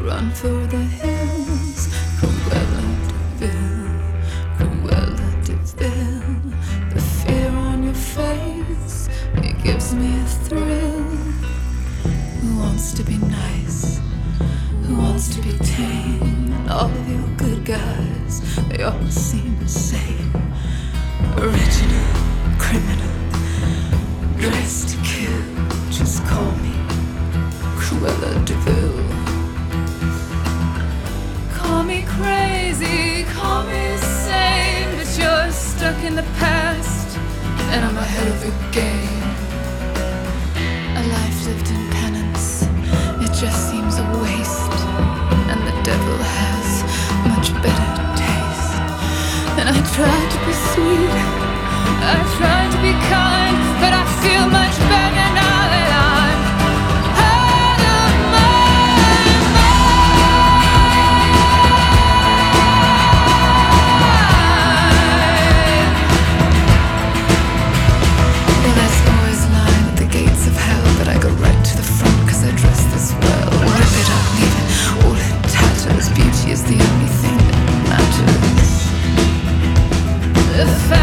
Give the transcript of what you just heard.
run for the hills. Cruella de Vil, Cruella de Vil. The fear on your face, it gives me a thrill. Who wants to be nice? Who wants to be tame? And all of your good guys, they all seem the same. Original, criminal, dressed to kill. Just call me Cruella de Vil. Call me crazy, call me insane, but you're stuck in the past, and I'm ahead of your game. A life lived in penance, it just seems a waste, and the devil has much better taste. And I try to be sweet, I try to be kind, but I feel much better now that I'm out of my mind. Well, there's always a line at the gates of hell, but I go right to the front cause I dress this well. Rip it up, leave it all in tatters. Beauty is the only thing that matters. If